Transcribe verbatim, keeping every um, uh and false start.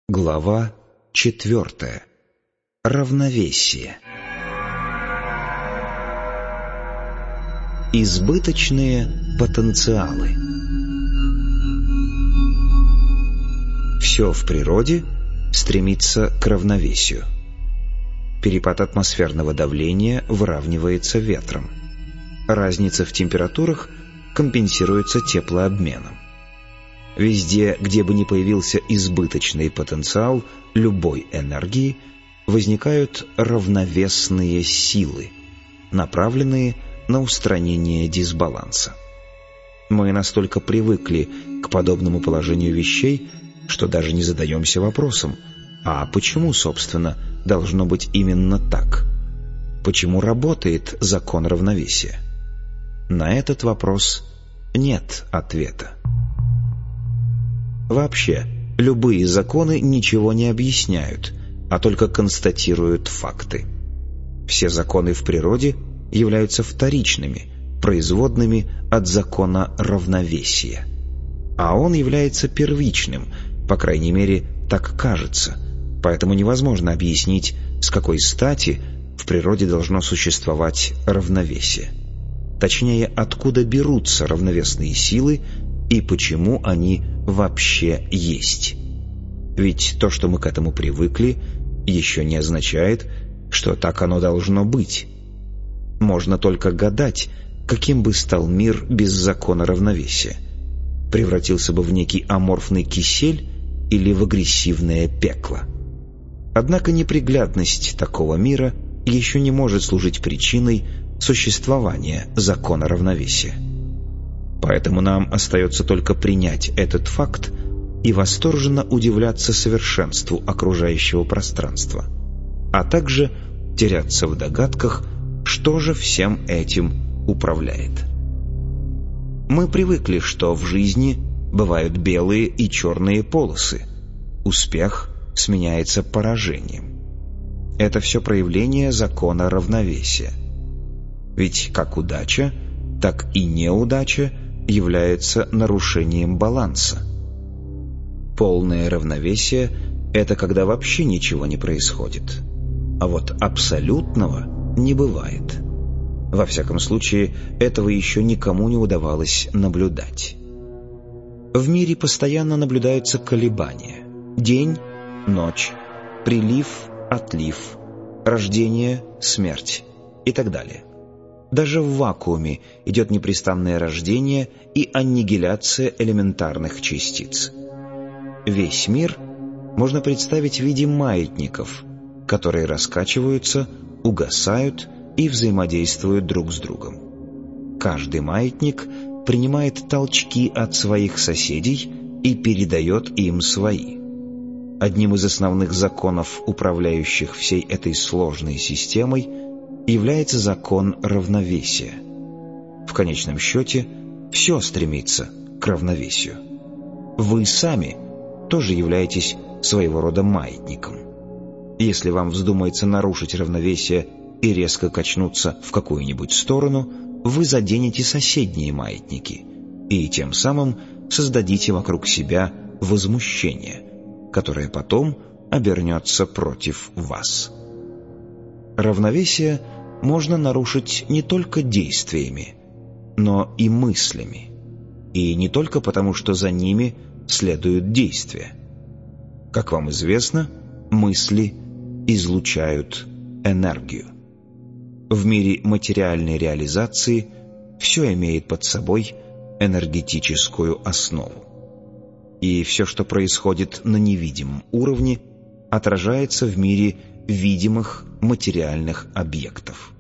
Глава четвертая. Равновесие. Избыточные потенциалы. Все в природе стремится к равновесию. Перепад атмосферного давления выравнивается ветром. Разница в температурах компенсируется теплообменом. Везде, где бы ни появился избыточный потенциал любой энергии, возникают равновесные силы, направленные на устранение дисбаланса. Мы настолько привыкли к подобному положению вещей, что даже не задаемся вопросом, а почему, собственно, должно быть именно так? Почему работает закон равновесия? На этот вопрос нет ответа. Вообще, любые законы ничего не объясняют, а только констатируют факты. Все законы в природе являются вторичными, производными от закона равновесия. А он является первичным, по крайней мере, так кажется, поэтому невозможно объяснить, с какой стати в природе должно существовать равновесие. Точнее, откуда берутся равновесные силы и почему они вообще есть. Ведь то, что мы к этому привыкли, еще не означает, что так оно должно быть. Можно только гадать, каким бы стал мир без закона равновесия. Превратился бы в некий аморфный кисель или в агрессивное пекло. Однако неприглядность такого мира еще не может служить причиной существования закона равновесия. Поэтому нам остается только принять этот факт и восторженно удивляться совершенству окружающего пространства, а также теряться в догадках, что же всем этим управляет. Мы привыкли, что в жизни бывают белые и черные полосы. Успех сменяется поражением. Это все проявление закона равновесия. Ведь как удача, так и неудача является нарушением баланса. Полное равновесие — это когда вообще ничего не происходит. А вот абсолютного не бывает. Во всяком случае, этого еще никому не удавалось наблюдать. В мире постоянно наблюдаются колебания. День, ночь, прилив, отлив, рождение, смерть и так далее. Даже в вакууме идет непрестанное рождение и аннигиляция элементарных частиц. Весь мир можно представить в виде маятников, которые раскачиваются, угасают и взаимодействуют друг с другом. Каждый маятник принимает толчки от своих соседей и передает им свои. Одним из основных законов, управляющих всей этой сложной системой, является закон равновесия. В конечном счете, все стремится к равновесию. Вы сами тоже являетесь своего рода маятником. Если вам вздумается нарушить равновесие и резко качнуться в какую-нибудь сторону, вы заденете соседние маятники и тем самым создадите вокруг себя возмущение, которое потом обернется против вас. Равновесие можно нарушить не только действиями, но и мыслями. И не только потому, что за ними следуют действия. Как вам известно, мысли излучают энергию. В мире материальной реализации все имеет под собой энергетическую основу. И все, что происходит на невидимом уровне, отражается в мире видимых материальных объектов.